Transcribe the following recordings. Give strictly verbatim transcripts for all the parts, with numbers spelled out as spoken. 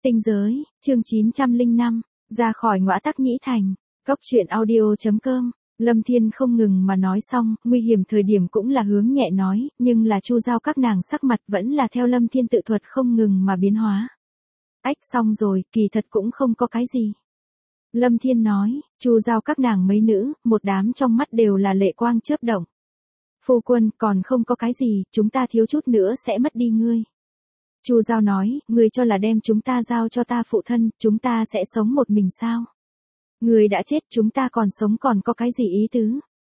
Tinh giới, chương chín trăm lẻ năm, ra khỏi ngõa tắc nhĩ thành, cốc truyện audio.com. Lâm Thiên không ngừng mà nói xong, nguy hiểm thời điểm cũng là hướng nhẹ nói, nhưng là Chu Giao các nàng sắc mặt vẫn là theo Lâm Thiên tự thuật không ngừng mà biến hóa. Ách xong rồi, kỳ thật cũng không có cái gì. Lâm Thiên nói, Chu Giao các nàng mấy nữ, một đám trong mắt đều là lệ quang chớp động. Phu quân, còn không có cái gì, chúng ta thiếu chút nữa sẽ mất đi ngươi. Chu Giao nói, ngươi cho là đem chúng ta giao cho ta phụ thân, chúng ta sẽ sống một mình sao? Ngươi đã chết, chúng ta còn sống còn có cái gì ý tứ?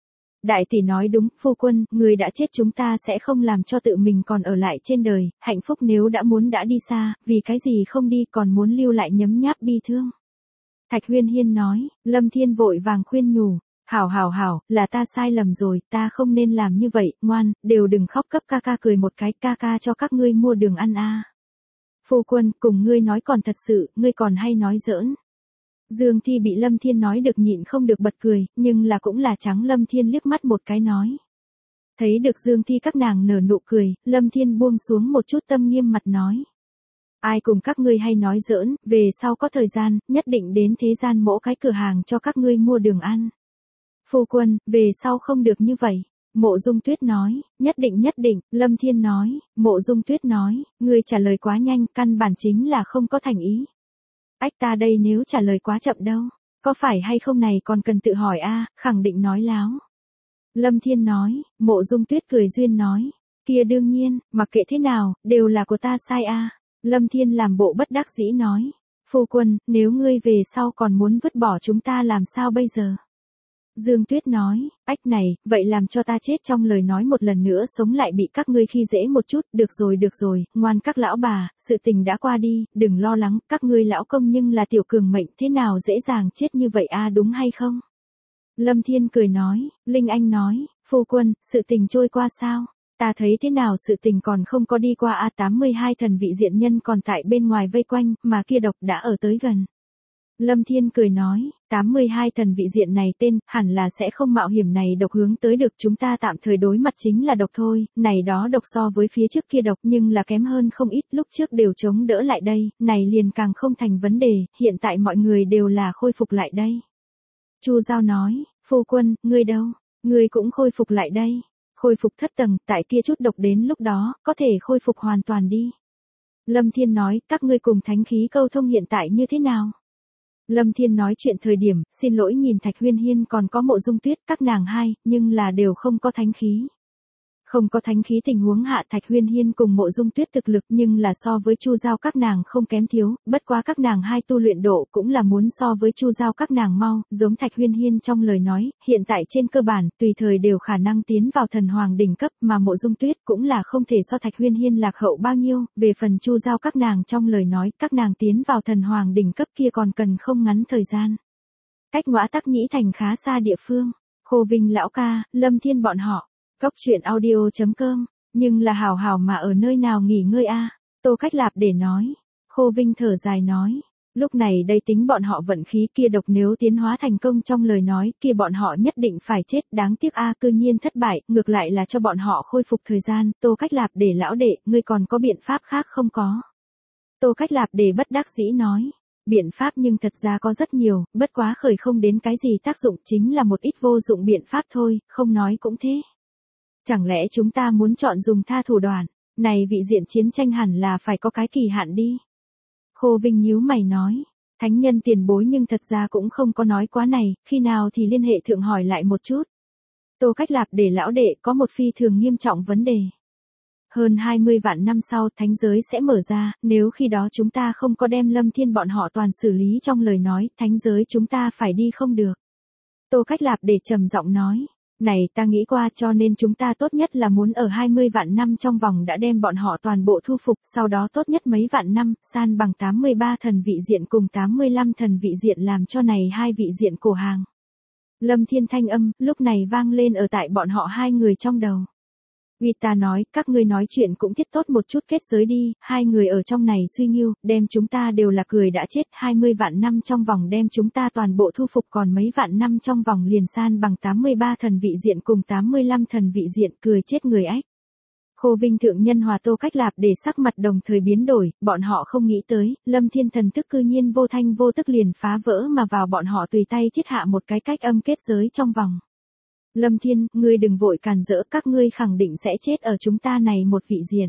Đại tỷ nói đúng, phu quân, ngươi đã chết chúng ta sẽ không làm cho tự mình còn ở lại trên đời, hạnh phúc nếu đã muốn đã đi xa, vì cái gì không đi còn muốn lưu lại nhấm nháp bi thương. Thạch Huyên Hiên nói, Lâm Thiên vội vàng khuyên nhủ, hảo hảo hảo, là ta sai lầm rồi, ta không nên làm như vậy, ngoan, đều đừng khóc, cấp ca ca cười một cái, ca ca cho các ngươi mua đường ăn a. Phu quân, cùng ngươi nói còn thật sự, ngươi còn hay nói giỡn. Dương Thi bị Lâm Thiên nói được nhịn không được bật cười, nhưng là cũng là trắng Lâm Thiên liếc mắt một cái nói. Thấy được Dương Thi các nàng nở nụ cười, Lâm Thiên buông xuống một chút tâm nghiêm mặt nói. Ai cùng các ngươi hay nói giỡn, về sau có thời gian, nhất định đến thế gian mỗ cái cửa hàng cho các ngươi mua đường ăn. Phu quân, về sau không được như vậy. Mộ Dung Tuyết nói, nhất định nhất định, Lâm Thiên nói, Mộ Dung Tuyết nói, ngươi trả lời quá nhanh, căn bản chính là không có thành ý. Ách ta đây nếu trả lời quá chậm đâu, có phải hay không này còn cần tự hỏi a, khẳng định nói láo. Lâm Thiên nói, Mộ Dung Tuyết cười duyên nói, kia đương nhiên, mặc kệ thế nào, đều là của ta sai a. Lâm Thiên làm bộ bất đắc dĩ nói, phu quân, nếu ngươi về sau còn muốn vứt bỏ chúng ta làm sao bây giờ? Dương Tuyết nói, ách này, vậy làm cho ta chết trong lời nói một lần nữa sống lại bị các ngươi khi dễ một chút, được rồi được rồi, ngoan các lão bà, sự tình đã qua đi, đừng lo lắng, các ngươi lão công nhưng là tiểu cường mệnh thế nào dễ dàng chết như vậy a, đúng hay không? Lâm Thiên cười nói, Linh Anh nói, phu quân, sự tình trôi qua sao? Ta thấy thế nào sự tình còn không có đi qua a, tám mươi hai thần vị diện nhân còn tại bên ngoài vây quanh, mà kia độc đã ở tới gần. Lâm Thiên cười nói, tám mươi hai thần vị diện này tên, hẳn là sẽ không mạo hiểm này độc hướng tới được, chúng ta tạm thời đối mặt chính là độc thôi, này đó độc so với phía trước kia độc nhưng là kém hơn không ít, lúc trước đều chống đỡ lại đây, này liền càng không thành vấn đề, hiện tại mọi người đều là khôi phục lại đây. Chu Giao nói, phu quân, ngươi đâu, ngươi cũng khôi phục lại đây, khôi phục thất tầng, tại kia chút độc đến lúc đó, có thể khôi phục hoàn toàn đi. Lâm Thiên nói, các ngươi cùng thánh khí câu thông hiện tại như thế nào? Lâm Thiên nói chuyện thời điểm, xin lỗi nhìn Thạch Huyên Hiên còn có Mộ Dung Tuyết, các nàng hai, nhưng là đều không có thánh khí. Không có thánh khí tình huống hạ Thạch Huyên Hiên cùng Mộ Dung Tuyết thực lực nhưng là so với Chu Giao các nàng không kém thiếu, bất quá các nàng hai tu luyện độ cũng là muốn so với Chu Giao các nàng mau, giống Thạch Huyên Hiên trong lời nói, hiện tại trên cơ bản, tùy thời đều khả năng tiến vào thần hoàng đỉnh cấp, mà Mộ Dung Tuyết cũng là không thể so Thạch Huyên Hiên lạc hậu bao nhiêu, về phần Chu Giao các nàng trong lời nói, các nàng tiến vào thần hoàng đỉnh cấp kia còn cần không ngắn thời gian. Cách ngõa tắc nhĩ thành khá xa địa phương, Khô Vinh lão ca, Lâm Thiên bọn họ. Cốc truyện audio.com, nhưng là hảo hảo mà ở nơi nào nghỉ ngơi a? Tô Cách Lạp để nói. Khô Vinh thở dài nói, lúc này đây tính bọn họ vận khí kia độc nếu tiến hóa thành công trong lời nói, kia bọn họ nhất định phải chết, đáng tiếc a, cư nhiên thất bại, ngược lại là cho bọn họ khôi phục thời gian. Tô Cách Lạp để lão đệ, ngươi còn có biện pháp khác không có? Tô Cách Lạp để bất đắc dĩ nói. Biện pháp nhưng thật ra có rất nhiều, bất quá khởi không đến cái gì tác dụng, chính là một ít vô dụng biện pháp thôi, không nói cũng thế. Chẳng lẽ chúng ta muốn chọn dùng tha thủ đoạn, này vị diện chiến tranh hẳn là phải có cái kỳ hạn đi. Khô Vinh nhíu mày nói, thánh nhân tiền bối nhưng thật ra cũng không có nói quá này, khi nào thì liên hệ thượng hỏi lại một chút. Tô Cách Lạp để lão đệ có một phi thường nghiêm trọng vấn đề. Hơn hai mươi vạn năm sau thánh giới sẽ mở ra, nếu khi đó chúng ta không có đem Lâm Thiên bọn họ toàn xử lý trong lời nói, thánh giới chúng ta phải đi không được. Tô Cách Lạp để trầm giọng nói. Này ta nghĩ qua cho nên chúng ta tốt nhất là muốn ở hai mươi vạn năm trong vòng đã đem bọn họ toàn bộ thu phục, sau đó tốt nhất mấy vạn năm, san bằng tám mươi ba thần vị diện cùng tám mươi lăm thần vị diện làm cho này hai vị diện cổ hàng. Lâm Thiên thanh âm, lúc này vang lên ở tại bọn họ hai người trong đầu. Uy ta nói, các ngươi nói chuyện cũng thiết tốt một chút kết giới đi, hai người ở trong này suy nghiêu, đem chúng ta đều là cười đã chết, hai mươi vạn năm trong vòng đem chúng ta toàn bộ thu phục còn mấy vạn năm trong vòng liền san bằng tám mươi ba thần vị diện cùng tám mươi lăm thần vị diện, cười chết người ách. Khô Vinh thượng nhân hòa Tô Cách Lạp để sắc mặt đồng thời biến đổi, bọn họ không nghĩ tới, Lâm Thiên thần thức cư nhiên vô thanh vô tức liền phá vỡ mà vào bọn họ tùy tay thiết hạ một cái cách âm kết giới trong vòng. Lâm Thiên, ngươi đừng vội càn rỡ, các ngươi khẳng định sẽ chết ở chúng ta này một vị diện.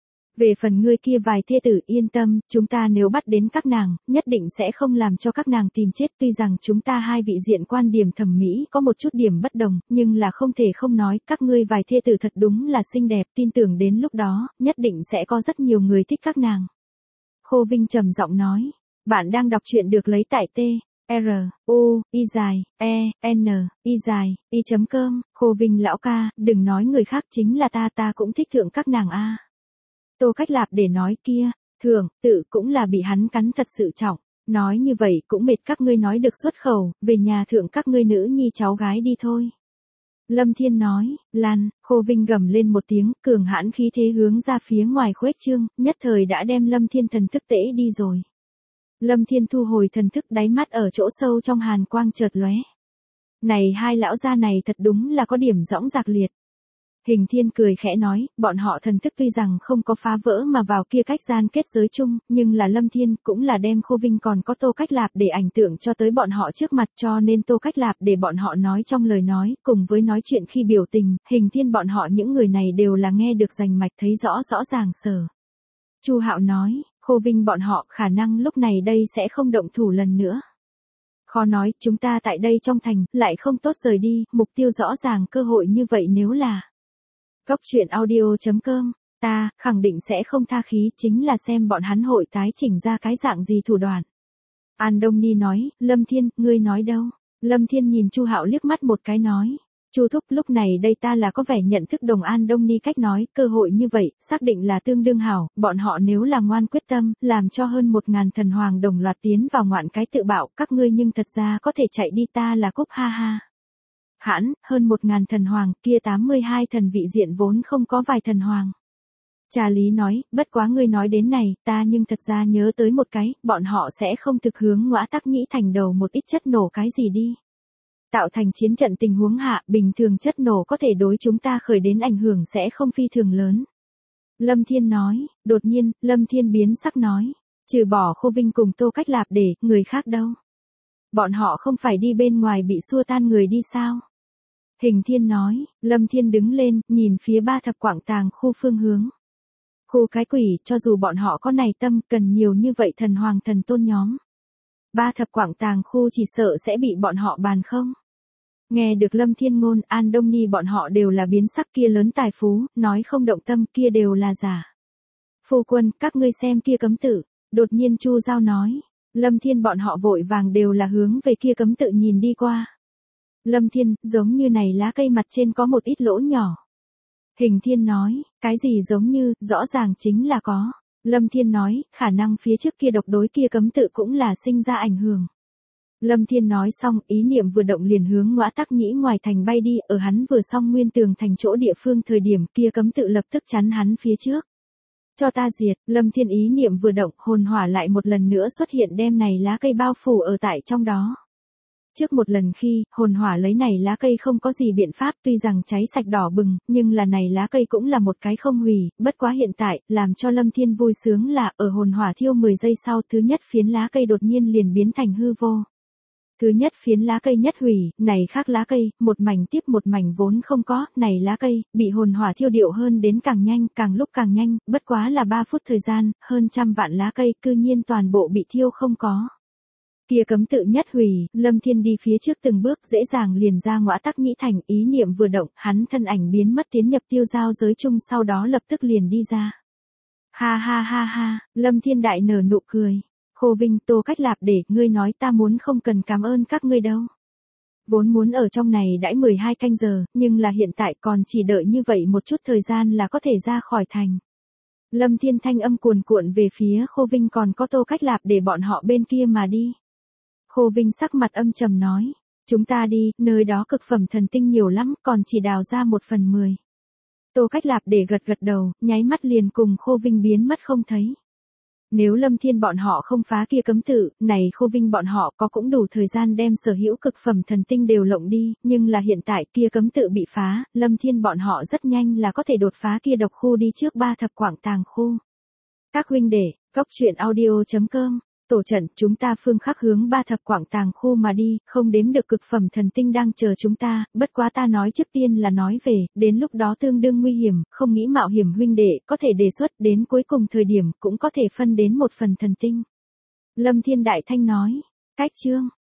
Về phần ngươi kia vài thê tử yên tâm, chúng ta nếu bắt đến các nàng, nhất định sẽ không làm cho các nàng tìm chết. Tuy rằng chúng ta hai vị diện quan điểm thẩm mỹ có một chút điểm bất đồng, nhưng là không thể không nói, các ngươi vài thê tử thật đúng là xinh đẹp, tin tưởng đến lúc đó, nhất định sẽ có rất nhiều người thích các nàng. Khô Vinh trầm giọng nói, bạn đang đọc truyện được lấy tại T. R, U, I dài, E, N, I dài, I chấm cơm, Khô Vinh lão ca, đừng nói người khác chính là ta ta cũng thích thượng các nàng a. Tô Cách Lạp để nói kia, thường, tự cũng là bị hắn cắn thật sự trọng, nói như vậy cũng mệt các ngươi nói được xuất khẩu, về nhà thượng các ngươi nữ nhi cháu gái đi thôi. Lâm Thiên nói, Lan, Khô Vinh gầm lên một tiếng, cường hãn khí thế hướng ra phía ngoài khuếch trương, nhất thời đã đem Lâm Thiên thần thức tễ đi rồi. Lâm Thiên thu hồi thần thức, đáy mắt ở chỗ sâu trong hàn quang chợt lóe. Này hai lão gia này thật đúng là có điểm rõng rạc liệt. Hình Thiên cười khẽ nói, bọn họ thần thức tuy rằng không có phá vỡ mà vào kia cách gian kết giới chung, nhưng là Lâm Thiên cũng là đem Khô Vinh còn có Tô Cách Lạp để ảnh tượng cho tới bọn họ trước mặt, cho nên Tô Cách Lạp để bọn họ nói trong lời nói, cùng với nói chuyện khi biểu tình, Hình Thiên bọn họ những người này đều là nghe được rành mạch thấy rõ rõ ràng sở. Chu Hạo nói, Khô Vinh bọn họ khả năng lúc này đây sẽ không động thủ lần nữa. Khó nói, chúng ta tại đây trong thành, lại không tốt rời đi, mục tiêu rõ ràng cơ hội như vậy nếu là... Góc truyện audio chấm com, ta, khẳng định sẽ không tha khí, chính là xem bọn hắn hội tái chỉnh ra cái dạng gì thủ đoạn. An Đông Ni nói, Lâm Thiên, ngươi nói đâu? Lâm Thiên nhìn Chu Hạo liếc mắt một cái nói, Chu thúc lúc này đây ta là có vẻ nhận thức đồng An Đông Ni cách nói, cơ hội như vậy, xác định là tương đương hảo, bọn họ nếu là ngoan quyết tâm, làm cho hơn một ngàn thần hoàng đồng loạt tiến vào ngoạn cái tự bạo, các ngươi nhưng thật ra có thể chạy đi ta là cúc ha ha. Hãn, hơn một ngàn thần hoàng, kia tám mươi hai thần vị diện vốn không có vài thần hoàng. Trà Lý nói, bất quá ngươi nói đến này, ta nhưng thật ra nhớ tới một cái, bọn họ sẽ không thực hướng Ngõa Tắc Nhĩ thành đầu một ít chất nổ cái gì đi. Tạo thành chiến trận tình huống hạ, bình thường chất nổ có thể đối chúng ta khởi đến ảnh hưởng sẽ không phi thường lớn. Lâm Thiên nói, đột nhiên, Lâm Thiên biến sắc nói, trừ bỏ Khô Vinh cùng Tô Cách Lạp để, người khác đâu. Bọn họ không phải đi bên ngoài bị xua tan người đi sao? Hình Thiên nói, Lâm Thiên đứng lên, nhìn phía ba thập quảng tàng khu phương hướng. Khu cái quỷ, cho dù bọn họ có này tâm, cần nhiều như vậy thần hoàng thần tôn nhóm. Ba thập quảng tàng khu chỉ sợ sẽ bị bọn họ bàn không. Nghe được Lâm Thiên ngôn, An Đông Ni bọn họ đều là biến sắc, kia lớn tài phú, nói không động tâm, kia đều là giả. Phu quân, các ngươi xem kia cấm tự, đột nhiên Chu Giao nói. Lâm Thiên bọn họ vội vàng đều là hướng về kia cấm tự nhìn đi qua. Lâm Thiên, giống như này lá cây mặt trên có một ít lỗ nhỏ. Hình Thiên nói, cái gì giống như, rõ ràng chính là có. Lâm Thiên nói, khả năng phía trước kia độc đối kia cấm tự cũng là sinh ra ảnh hưởng. Lâm Thiên nói xong, ý niệm vừa động liền hướng Ngõa Tắc Nhĩ ngoài thành bay đi, ở hắn vừa xong nguyên tường thành chỗ địa phương thời điểm kia cấm tự lập tức chắn hắn phía trước. Cho ta diệt, Lâm Thiên ý niệm vừa động, hồn hỏa lại một lần nữa xuất hiện đem này lá cây bao phủ ở tại trong đó. Trước một lần khi, hồn hỏa lấy này lá cây không có gì biện pháp, tuy rằng cháy sạch đỏ bừng, nhưng là này lá cây cũng là một cái không hủy, bất quá hiện tại, làm cho Lâm Thiên vui sướng là, ở hồn hỏa thiêu mười giây sau, thứ nhất phiến lá cây đột nhiên liền biến thành hư vô. Thứ nhất phiến lá cây nhất hủy, này khác lá cây, một mảnh tiếp một mảnh vốn không có, này lá cây, bị hồn hỏa thiêu điệu hơn đến càng nhanh, càng lúc càng nhanh, bất quá là ba phút thời gian, hơn trăm vạn lá cây cư nhiên toàn bộ bị thiêu không có. Kia cấm tự nhất hủy, Lâm Thiên đi phía trước từng bước dễ dàng liền ra Ngõa Tắc Nhĩ thành, ý niệm vừa động, hắn thân ảnh biến mất tiến nhập tiêu giao giới chung, sau đó lập tức liền đi ra. Ha ha ha ha, Lâm Thiên đại nở nụ cười. Khô Vinh, Tô Cách Lạp để, ngươi nói ta muốn không cần cảm ơn các ngươi đâu. Vốn muốn ở trong này đãi mười hai canh giờ, nhưng là hiện tại còn chỉ đợi như vậy một chút thời gian là có thể ra khỏi thành. Lâm Thiên thanh âm cuồn cuộn về phía Khô Vinh còn có Tô Cách Lạp để bọn họ bên kia mà đi. Khô Vinh sắc mặt âm trầm nói, chúng ta đi, nơi đó cực phẩm thần tinh nhiều lắm, còn chỉ đào ra một phần mười. Tô Cách Lạp để gật gật đầu, nháy mắt liền cùng Khô Vinh biến mất không thấy. Nếu Lâm Thiên bọn họ không phá kia cấm tự, này Khô Vinh bọn họ có cũng đủ thời gian đem sở hữu cực phẩm thần tinh đều lộng đi, nhưng là hiện tại kia cấm tự bị phá, Lâm Thiên bọn họ rất nhanh là có thể đột phá kia độc khu đi trước ba thập quảng tàng khu. Các huynh đệ, cốc truyện audio chấm com, tổ trận chúng ta phương khắc hướng ba thập quảng tàng khu mà đi, không đếm được cực phẩm thần tinh đang chờ chúng ta, bất quá ta nói trước tiên là nói về, đến lúc đó tương đương nguy hiểm, không nghĩ mạo hiểm huynh đệ, có thể đề xuất đến cuối cùng thời điểm cũng có thể phân đến một phần thần tinh. Lâm Thiên đại thanh nói, cách chương.